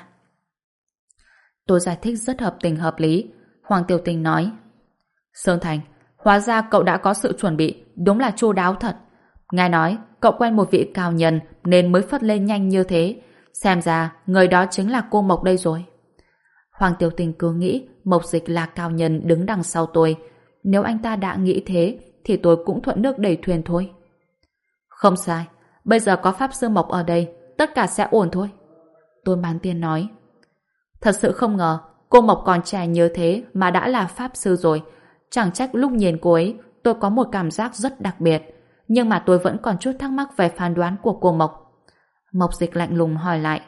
Tôi giải thích rất hợp tình hợp lý. Hoàng Tiểu Tinh nói: Sơn Thành, hóa ra cậu đã có sự chuẩn bị, đúng là chu đáo thật. Nghe nói, cậu quen một vị cao nhân nên mới phất lên nhanh như thế. Xem ra, người đó chính là cô Mộc đây rồi. Hoàng Tiểu Tinh cứ nghĩ Mộc Dịch là cao nhân đứng đằng sau tôi. Nếu anh ta đã nghĩ thế, thì tôi cũng thuận nước đẩy thuyền thôi. Không sai, bây giờ có pháp sư Mộc ở đây, tất cả sẽ ổn thôi. Tôn Bán Tiên nói: Thật sự không ngờ, cô Mộc còn trẻ như thế mà đã là pháp sư rồi. Chẳng trách lúc nhìn cô ấy, tôi có một cảm giác rất đặc biệt. Nhưng mà tôi vẫn còn chút thắc mắc về phán đoán của cô Mộc. Mộc Dịch lạnh lùng hỏi lại: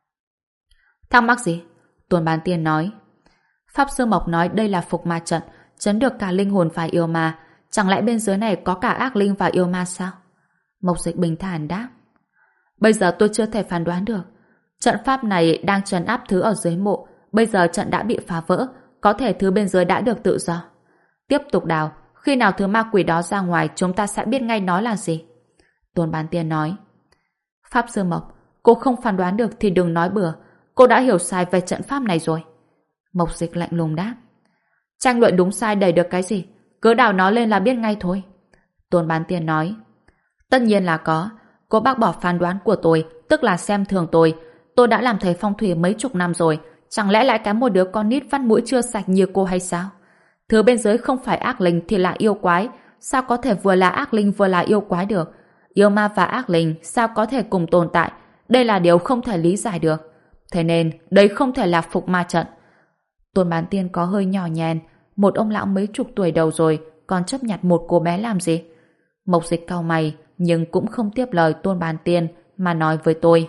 Thắc mắc gì? Tôn Bán Tiên nói: Pháp sư Mộc nói đây là phục ma trận, trấn được cả linh hồn và yêu ma. Chẳng lẽ bên dưới này có cả ác linh và yêu ma sao? Mộc Dịch bình thản đáp: Bây giờ tôi chưa thể phán đoán được. Trận pháp này đang trấn áp thứ ở dưới mộ. Bây giờ trận đã bị phá vỡ, có thể thứ bên dưới đã được tự do. Tiếp tục đào, khi nào thứ ma quỷ đó ra ngoài chúng ta sẽ biết ngay nó là gì. Tôn Bán Tiên nói: Pháp sư Mộc, cô không phán đoán được thì đừng nói bừa. Cô đã hiểu sai về trận pháp này rồi. Mộc Dịch lạnh lùng đáp: Tranh luận đúng sai đầy được cái gì, cứ đào nó lên là biết ngay thôi. Tôn Bán Tiên nói: Tất nhiên là có. Cô bác bỏ phán đoán của tôi, tức là xem thường tôi. Tôi đã làm thầy phong thủy mấy chục năm rồi, chẳng lẽ lại kém một đứa con nít vắt mũi chưa sạch như cô hay sao? Thứ bên dưới không phải ác linh thì là yêu quái. Sao có thể vừa là ác linh vừa là yêu quái được? Yêu ma và ác linh sao có thể cùng tồn tại? Đây là điều không thể lý giải được. Thế nên đây không thể là phục ma trận. Tôn Bán Tiên có hơi nhỏ nhèn. Một ông lão mấy chục tuổi đầu rồi còn chấp nhặt một cô bé làm gì? Mộc Dịch cau mày nhưng cũng không tiếp lời Tôn Bán Tiên mà nói với tôi: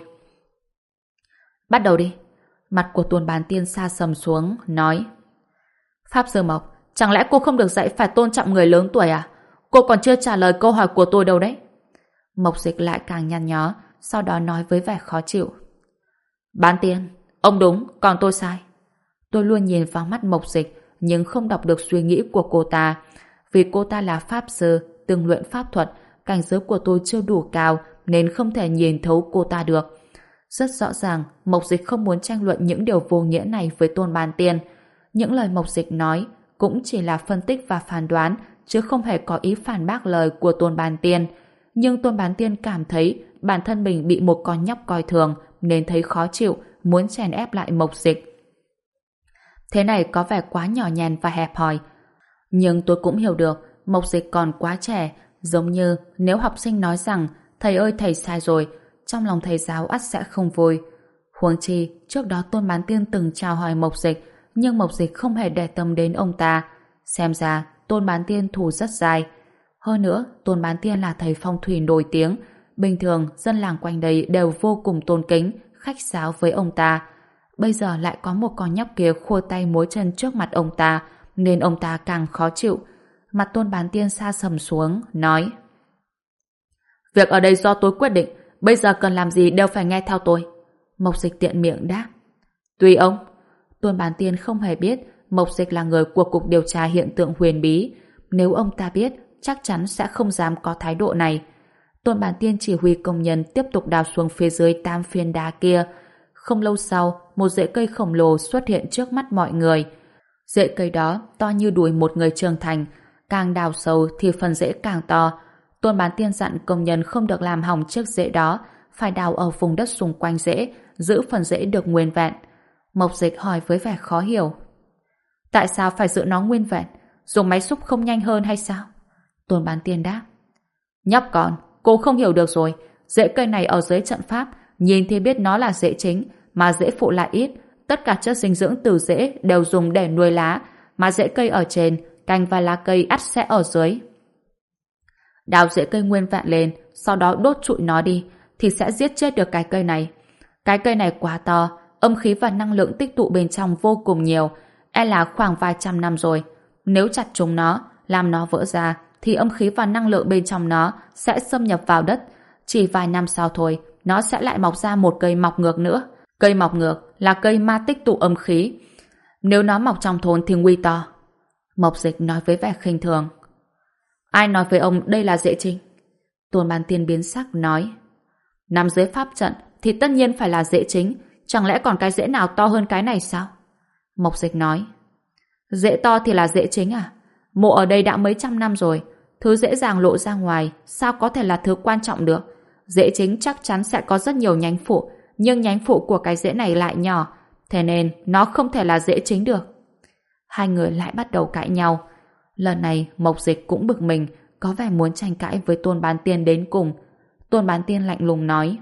Bắt đầu đi. Mặt của Tôn Bán Tiên sa sầm xuống, nói: Pháp sư Mộc, chẳng lẽ cô không được dạy phải tôn trọng người lớn tuổi à? Cô còn chưa trả lời câu hỏi của tôi đâu đấy. Mộc Dịch lại càng nhăn nhó, sau đó nói với vẻ khó chịu: Bán Tiên, ông đúng, còn tôi sai. Tôi luôn nhìn vào mắt Mộc Dịch nhưng không đọc được suy nghĩ của cô ta. Vì cô ta là pháp sư, từng luyện pháp thuật, cảnh giới của tôi chưa đủ cao nên không thể nhìn thấu cô ta được. Rất rõ ràng, Mộc Dịch không muốn tranh luận những điều vô nghĩa này với Tôn Bán Tiên. Những lời Mộc Dịch nói cũng chỉ là phân tích và phán đoán, chứ không hề có ý phản bác lời của Tôn Bán Tiên. Nhưng Tôn Bán Tiên cảm thấy bản thân mình bị một con nhóc coi thường nên thấy khó chịu, muốn chèn ép lại Mộc Dịch. Thế này có vẻ quá nhỏ nhàn và hẹp hòi. Nhưng tôi cũng hiểu được Mộc Dịch còn quá trẻ, giống như nếu học sinh nói rằng thầy ơi thầy sai rồi, trong lòng thầy giáo ắt sẽ không vui. Huống chi, trước đó Tôn Bán Tiên từng chào hỏi Mộc Dịch, nhưng Mộc Dịch không hề để tâm đến ông ta. Xem ra, Tôn Bán Tiên thù rất dài. Hơn nữa, Tôn Bán Tiên là thầy phong thủy nổi tiếng. Bình thường, dân làng quanh đây đều vô cùng tôn kính, khách sáo với ông ta. Bây giờ lại có một con nhóc kia khua tay múa chân trước mặt ông ta, nên ông ta càng khó chịu. Mặt Tôn Bán Tiên sa sầm xuống, nói: Việc ở đây do tôi quyết định, bây giờ cần làm gì đều phải nghe theo tôi. Mộc Dịch tiện miệng đáp: Tùy ông. Tôn Bán Tiên không hề biết Mộc Dịch là người của Cục Điều tra Hiện tượng Huyền Bí. Nếu ông ta biết, chắc chắn sẽ không dám có thái độ này. Tôn Bán Tiên chỉ huy công nhân tiếp tục đào xuống phía dưới 8 phiến đá kia. Không lâu sau, một rễ cây khổng lồ xuất hiện trước mắt mọi người. Rễ cây đó to như đùi một người trưởng thành, càng đào sâu thì phần rễ càng to. Tôn Bán Tiên dặn công nhân không được làm hỏng chiếc rễ đó, phải đào ở vùng đất xung quanh rễ, giữ phần rễ được nguyên vẹn. Mộc Dịch hỏi với vẻ khó hiểu: Tại sao phải giữ nó nguyên vẹn? Dùng máy xúc không nhanh hơn hay sao? Tôn Bán Tiên đáp: Nhóc con, cô không hiểu được rồi. rễ cây này ở dưới trận pháp, nhìn thì biết nó là rễ chính, mà rễ phụ lại ít. Tất cả chất dinh dưỡng từ rễ đều dùng để nuôi lá, mà rễ cây ở trên, cành và lá cây ắt sẽ ở dưới. Đào rễ cây nguyên vẹn lên, sau đó đốt trụi nó đi, thì sẽ giết chết được cái cây này. Cái cây này quá to, âm khí và năng lượng tích tụ bên trong vô cùng nhiều, e là khoảng vài trăm năm rồi. Nếu chặt chúng nó, làm nó vỡ ra, thì âm khí và năng lượng bên trong nó sẽ xâm nhập vào đất. Chỉ vài năm sau thôi, nó sẽ lại mọc ra một cây mọc ngược nữa. Cây mọc ngược là cây ma tích tụ âm khí. Nếu nó mọc trong thôn thì nguy to. Mộc Dịch nói với vẻ khinh thường. Ai nói với ông đây là rễ chính? Tôn Bán Tiên biến sắc nói. Nằm dưới pháp trận thì tất nhiên phải là rễ chính, chẳng lẽ còn cái rễ nào to hơn cái này sao? Mộc Dịch nói. Rễ to thì là rễ chính à? Mộ ở đây đã mấy trăm năm rồi, thứ dễ dàng lộ ra ngoài sao có thể là thứ quan trọng được? Rễ chính chắc chắn sẽ có rất nhiều nhánh phụ, nhưng nhánh phụ của cái rễ này lại nhỏ, thế nên nó không thể là rễ chính được. Hai người lại bắt đầu cãi nhau. Lần này Mộc Dịch cũng bực mình, có vẻ muốn tranh cãi với Tôn Bán Tiên đến cùng. Tôn Bán Tiên lạnh lùng nói.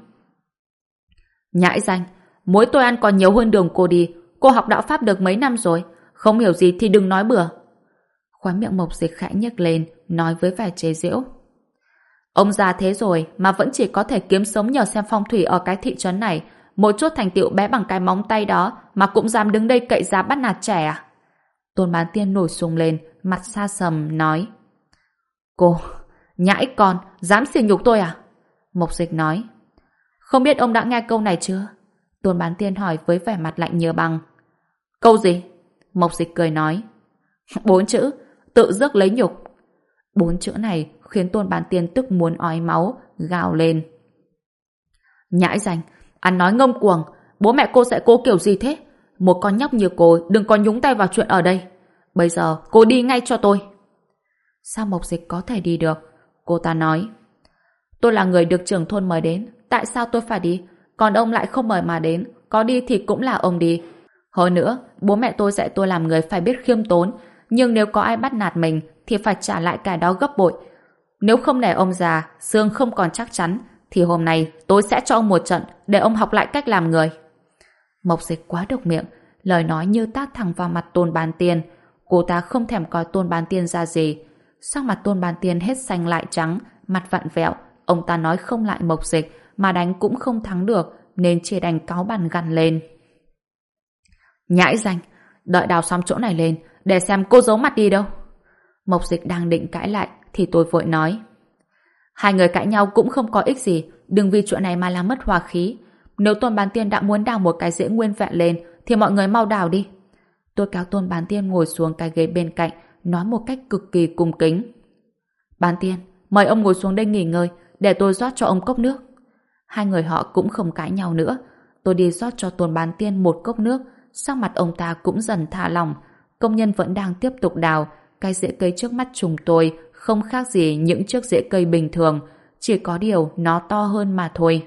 Nhãi danh, muối tôi ăn còn nhiều hơn đường cô đi. Cô học đạo pháp được mấy năm rồi, không hiểu gì thì đừng nói bừa. Khóe miệng Mộc Dịch khẽ nhếch lên, nói với vẻ chế giễu. Ông già thế rồi mà vẫn chỉ có thể kiếm sống nhờ xem phong thủy ở cái thị trấn này, một chút thành tựu bé bằng cái móng tay đó mà cũng dám đứng đây cậy giá bắt nạt trẻ à? Tôn Bán Tiên nổi sùng lên, mặt xa sầm nói. Cô, nhãi con, dám sỉ nhục tôi à? Mộc Dịch nói. Không biết ông đã nghe câu này chưa? Tôn Bán Tiên hỏi với vẻ mặt lạnh như băng. Câu gì? Mộc Dịch cười nói. 4 chữ, tự rước lấy nhục. 4 chữ này khiến Tôn Bán Tiên tức muốn ói máu, gào lên. Nhãi danh, ăn nói ngông cuồng, bố mẹ cô sẽ cố kiểu gì thế? Một con nhóc như cô đừng có nhúng tay vào chuyện ở đây. Bây giờ cô đi ngay cho tôi. Sao Mộc Dịch có thể đi được? Cô ta nói. Tôi là người được trưởng thôn mời đến, tại sao tôi phải đi? Còn ông lại không mời mà đến, có đi thì cũng là ông đi. Hơn nữa, bố mẹ tôi dạy tôi làm người phải biết khiêm tốn, nhưng nếu có ai bắt nạt mình thì phải trả lại cái đó gấp bội. Nếu không để ông già, xương không còn chắc chắn, thì hôm nay tôi sẽ cho ông một trận để ông học lại cách làm người. Mộc Dịch quá độc miệng, lời nói như tát thẳng vào mặt Tôn Bán Tiên. Cô ta không thèm coi Tôn Bán Tiên ra gì. Sắc mặt Tôn Bán Tiên hết xanh lại trắng, mặt vặn vẹo. Ông ta nói không lại Mộc Dịch, mà đánh cũng không thắng được, nên chỉ đành cáu bàn gằn lên. Nhãi danh, đợi đào xong chỗ này lên, để xem cô giấu mặt đi đâu. Mộc Dịch đang định cãi lại, thì tôi vội nói. Hai người cãi nhau cũng không có ích gì, đừng vì chuyện này mà làm mất hòa khí. Nếu Tôn Bán Tiên đã muốn đào một cái rễ nguyên vẹn lên, thì mọi người mau đào đi. Tôi kéo Tôn Bán Tiên ngồi xuống cái ghế bên cạnh, nói một cách cực kỳ cung kính. Bán Tiên, mời ông ngồi xuống đây nghỉ ngơi, để tôi rót cho ông cốc nước. Hai người họ cũng không cãi nhau nữa. Tôi đi rót cho Tôn Bán Tiên một cốc nước, sắc mặt ông ta cũng dần thả lỏng. Công nhân vẫn đang tiếp tục đào. Cái rễ cây trước mắt chúng tôi không khác gì những chiếc rễ cây bình thường, chỉ có điều nó to hơn mà thôi.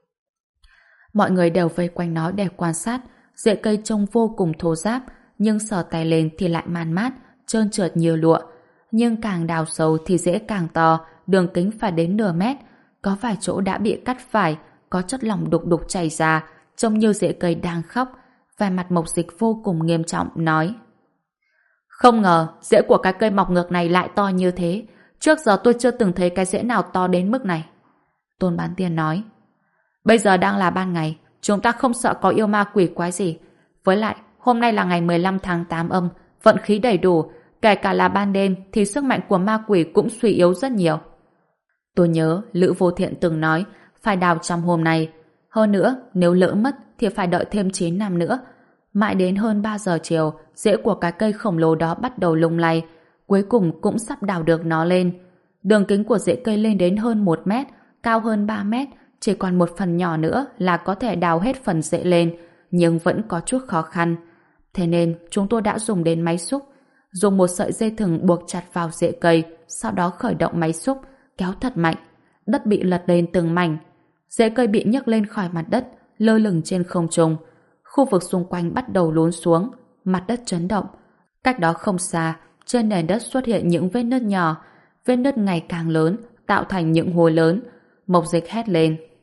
Mọi người đều vây quanh nó để quan sát. Rễ cây trông vô cùng thô ráp, nhưng sờ tay lên thì lại man mát, trơn trượt như lụa. Nhưng càng đào sâu thì rễ càng to, đường kính phải đến nửa mét. Có vài chỗ đã bị cắt phải, có chất lỏng đục đục chảy ra, trông như rễ cây đang khóc. Vẻ mặt Mộc Dịch vô cùng nghiêm trọng, nói. Không ngờ, rễ của cái cây mọc ngược này lại to như thế. Trước giờ tôi chưa từng thấy cái rễ nào to đến mức này. Tôn Bán Tiên nói. Bây giờ đang là ban ngày, chúng ta không sợ có yêu ma quỷ quái gì. Với lại, hôm nay là ngày 15 tháng 8 âm, vận khí đầy đủ, kể cả là ban đêm thì sức mạnh của ma quỷ cũng suy yếu rất nhiều. Tôi nhớ Lữ Vô Thiện từng nói phải đào trong hôm nay. Hơn nữa, nếu lỡ mất thì phải đợi thêm 9 năm nữa. Mãi đến hơn 3 giờ chiều, rễ của cái cây khổng lồ đó bắt đầu lung lay. Cuối cùng cũng sắp đào được nó lên. Đường kính của rễ cây lên đến hơn 1 mét, cao hơn 3 mét. Chỉ còn một phần nhỏ nữa là có thể đào hết phần rễ lên, nhưng vẫn có chút khó khăn. Thế nên chúng tôi đã dùng đến máy xúc. Dùng một sợi dây thừng buộc chặt vào rễ cây, sau đó khởi động máy xúc, kéo thật mạnh. Đất bị lật lên từng mảnh. Rễ cây bị nhấc lên khỏi mặt đất, lơ lửng trên không trung. Khu vực xung quanh bắt đầu lún xuống, mặt đất chấn động. Cách đó không xa, trên nền đất xuất hiện những vết nứt nhỏ. Vết nứt ngày càng lớn, tạo thành những hố lớn. Mộc Dịch hét lên.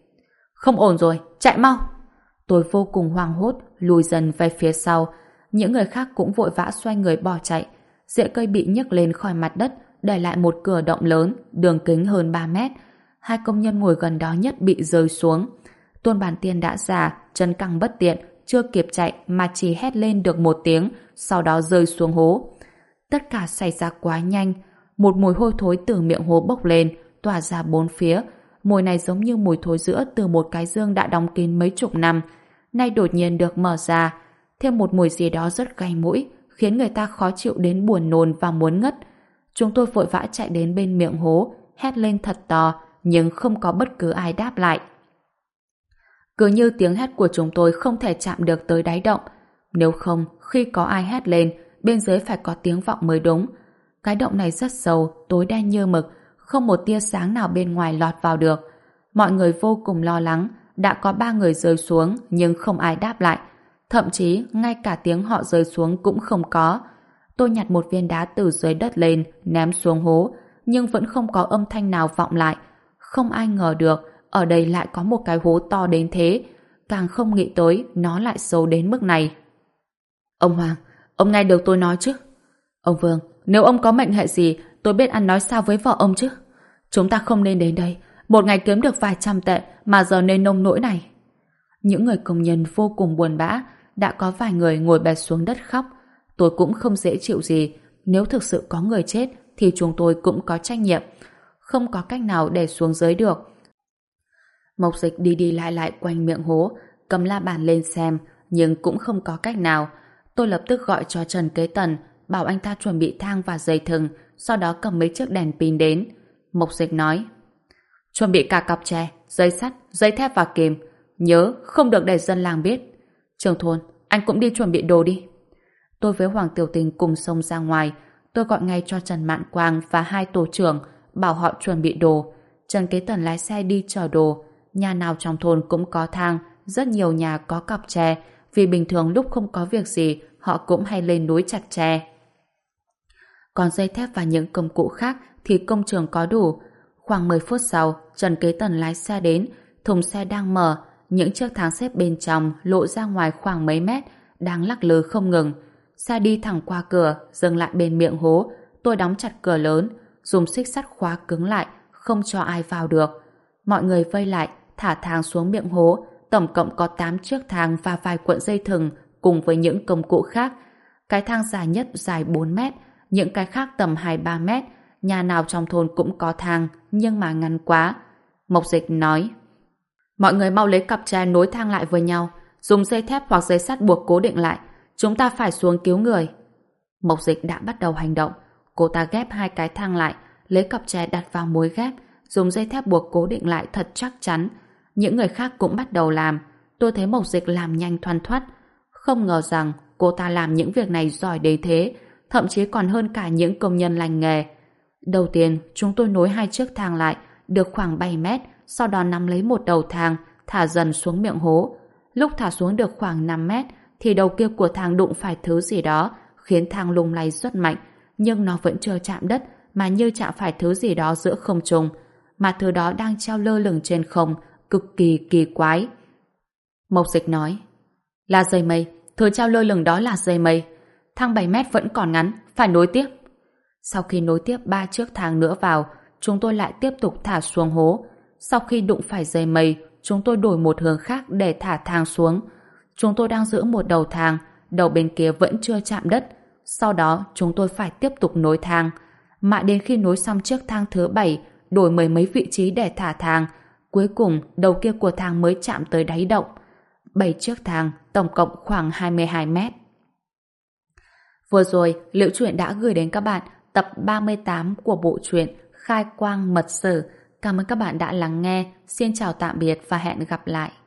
Không ổn rồi, chạy mau! Tôi vô cùng hoảng hốt, lùi dần về phía sau. Những người khác cũng vội vã xoay người bỏ chạy. Rễ cây bị nhấc lên khỏi mặt đất, để lại một cửa động lớn, đường kính hơn 3 mét. Hai công nhân ngồi gần đó nhất bị rơi xuống. Tôn Bản Tiên đã già, chân cẳng bất tiện, chưa kịp chạy mà chỉ hét lên được một tiếng, sau đó rơi xuống hố. Tất cả xảy ra quá nhanh. Một mùi hôi thối từ miệng hố bốc lên, tỏa ra bốn phía. Mùi này giống như mùi thối rữa từ một cái giương đã đóng kín mấy chục năm. Nay đột nhiên được mở ra, thêm một mùi gì đó rất gay mũi, khiến người ta khó chịu đến buồn nôn và muốn ngất. Chúng tôi vội vã chạy đến bên miệng hố, hét lên thật to, nhưng không có bất cứ ai đáp lại. Cứ như tiếng hét của chúng tôi không thể chạm được tới đáy động. Nếu không, khi có ai hét lên, bên dưới phải có tiếng vọng mới đúng. Cái động này rất sâu, tối đen như mực, không một tia sáng nào bên ngoài lọt vào được. Mọi người vô cùng lo lắng, đã có 3 người rơi xuống nhưng không ai đáp lại. Thậm chí, ngay cả tiếng họ rơi xuống cũng không có. Tôi nhặt một viên đá từ dưới đất lên, ném xuống hố, nhưng vẫn không có âm thanh nào vọng lại. Không ai ngờ được, ở đây lại có một cái hố to đến thế. Càng không nghĩ tới, nó lại sâu đến mức này. Ông Hoàng, ông nghe được tôi nói chứ? Ông Vương, nếu ông có mệnh hệ gì, tôi biết ăn nói sao với vợ ông chứ? Chúng ta không nên đến đây. Một ngày kiếm được vài trăm tệ mà giờ nên nông nỗi này. Những người công nhân vô cùng buồn bã, đã có vài người ngồi bệt xuống đất khóc. Tôi cũng không dễ chịu gì. Nếu thực sự có người chết thì chúng tôi cũng có trách nhiệm. Không có cách nào để xuống dưới được. Mộc Dịch đi đi lại lại quanh miệng hố, cầm la bàn lên xem, nhưng cũng không có cách nào. Tôi lập tức gọi cho Trần Kế Tần, bảo anh ta chuẩn bị thang và dây thừng, sau đó cầm mấy chiếc đèn pin đến. Mộc Dịch nói: chuẩn bị cả cặp tre, dây sắt, dây thép và kìm. Nhớ, không được để dân làng biết. Trưởng thôn, anh cũng đi chuẩn bị đồ đi. Tôi với Hoàng Tiểu Tình cùng xông ra ngoài. Tôi gọi ngay cho Trần Mạn Quang và 2 tổ trưởng, bảo họ chuẩn bị đồ. Trần Kế Tần lái xe đi chở đồ. Nhà nào trong thôn cũng có thang, rất nhiều nhà có cặp tre, vì bình thường lúc không có việc gì, họ cũng hay lên núi chặt tre. Còn dây thép và những công cụ khác thì công trường có đủ. Khoảng 10 phút sau, Trần Kế Tần lái xe đến, thùng xe đang mở, những chiếc thang xếp bên trong lộ ra ngoài khoảng mấy mét, đang lắc lư không ngừng. Xe đi thẳng qua cửa, dừng lại bên miệng hố. Tôi đóng chặt cửa lớn, dùng xích sắt khóa cứng lại, không cho ai vào được. Mọi người vây lại, thả thang xuống miệng hố. Tổng cộng có 8 chiếc thang và vài cuộn dây thừng cùng với những công cụ khác. Cái thang dài nhất dài 4 mét, những cái khác tầm 2-3 mét. Nhà nào trong thôn cũng có thang, nhưng mà ngắn quá. Mộc Dịch nói: mọi người mau lấy cặp tre nối thang lại với nhau, dùng dây thép hoặc dây sắt buộc cố định lại. Chúng ta phải xuống cứu người. Mộc Dịch đã bắt đầu hành động. Cô ta ghép 2 cái thang lại, lấy cặp tre đặt vào mối ghép, dùng dây thép buộc cố định lại thật chắc chắn. Những người khác cũng bắt đầu làm. Tôi thấy Mộc Dịch làm nhanh thoăn thoắt. Không ngờ rằng cô ta làm những việc này giỏi đến thế, thậm chí còn hơn cả những công nhân lành nghề. Đầu tiên, chúng tôi nối 2 chiếc thang lại, được khoảng 7 mét, sau đó nắm lấy một đầu thang, thả dần xuống miệng hố. Lúc thả xuống được khoảng 5 mét, thì đầu kia của thang đụng phải thứ gì đó, khiến thang lung lay rất mạnh, nhưng nó vẫn chưa chạm đất, mà như chạm phải thứ gì đó giữa không trung, mà thứ đó đang treo lơ lửng trên không, cực kỳ kỳ quái. Mộc Dịch nói: là dây mây, thứ treo lơ lửng đó là dây mây. Thang 7 mét vẫn còn ngắn, phải nối tiếp. Sau khi nối tiếp 3 chiếc thang nữa vào, chúng tôi lại tiếp tục thả xuống hố. Sau khi đụng phải dây mây, chúng tôi đổi một hướng khác để thả thang xuống. Chúng tôi đang giữ một đầu thang, đầu bên kia vẫn chưa chạm đất. Sau đó chúng tôi phải tiếp tục nối thang. Mãi đến khi nối xong chiếc thang thứ 7, đổi mười mấy vị trí để thả thang, cuối cùng đầu kia của thang mới chạm tới đáy động. 7 chiếc thang, tổng cộng khoảng 22 mét. Vừa rồi, Liễu Chuyện đã gửi đến các bạn tập 38 của bộ truyện Khai Quang Mật Sử. Cảm ơn các bạn đã lắng nghe. Xin chào tạm biệt và hẹn gặp lại.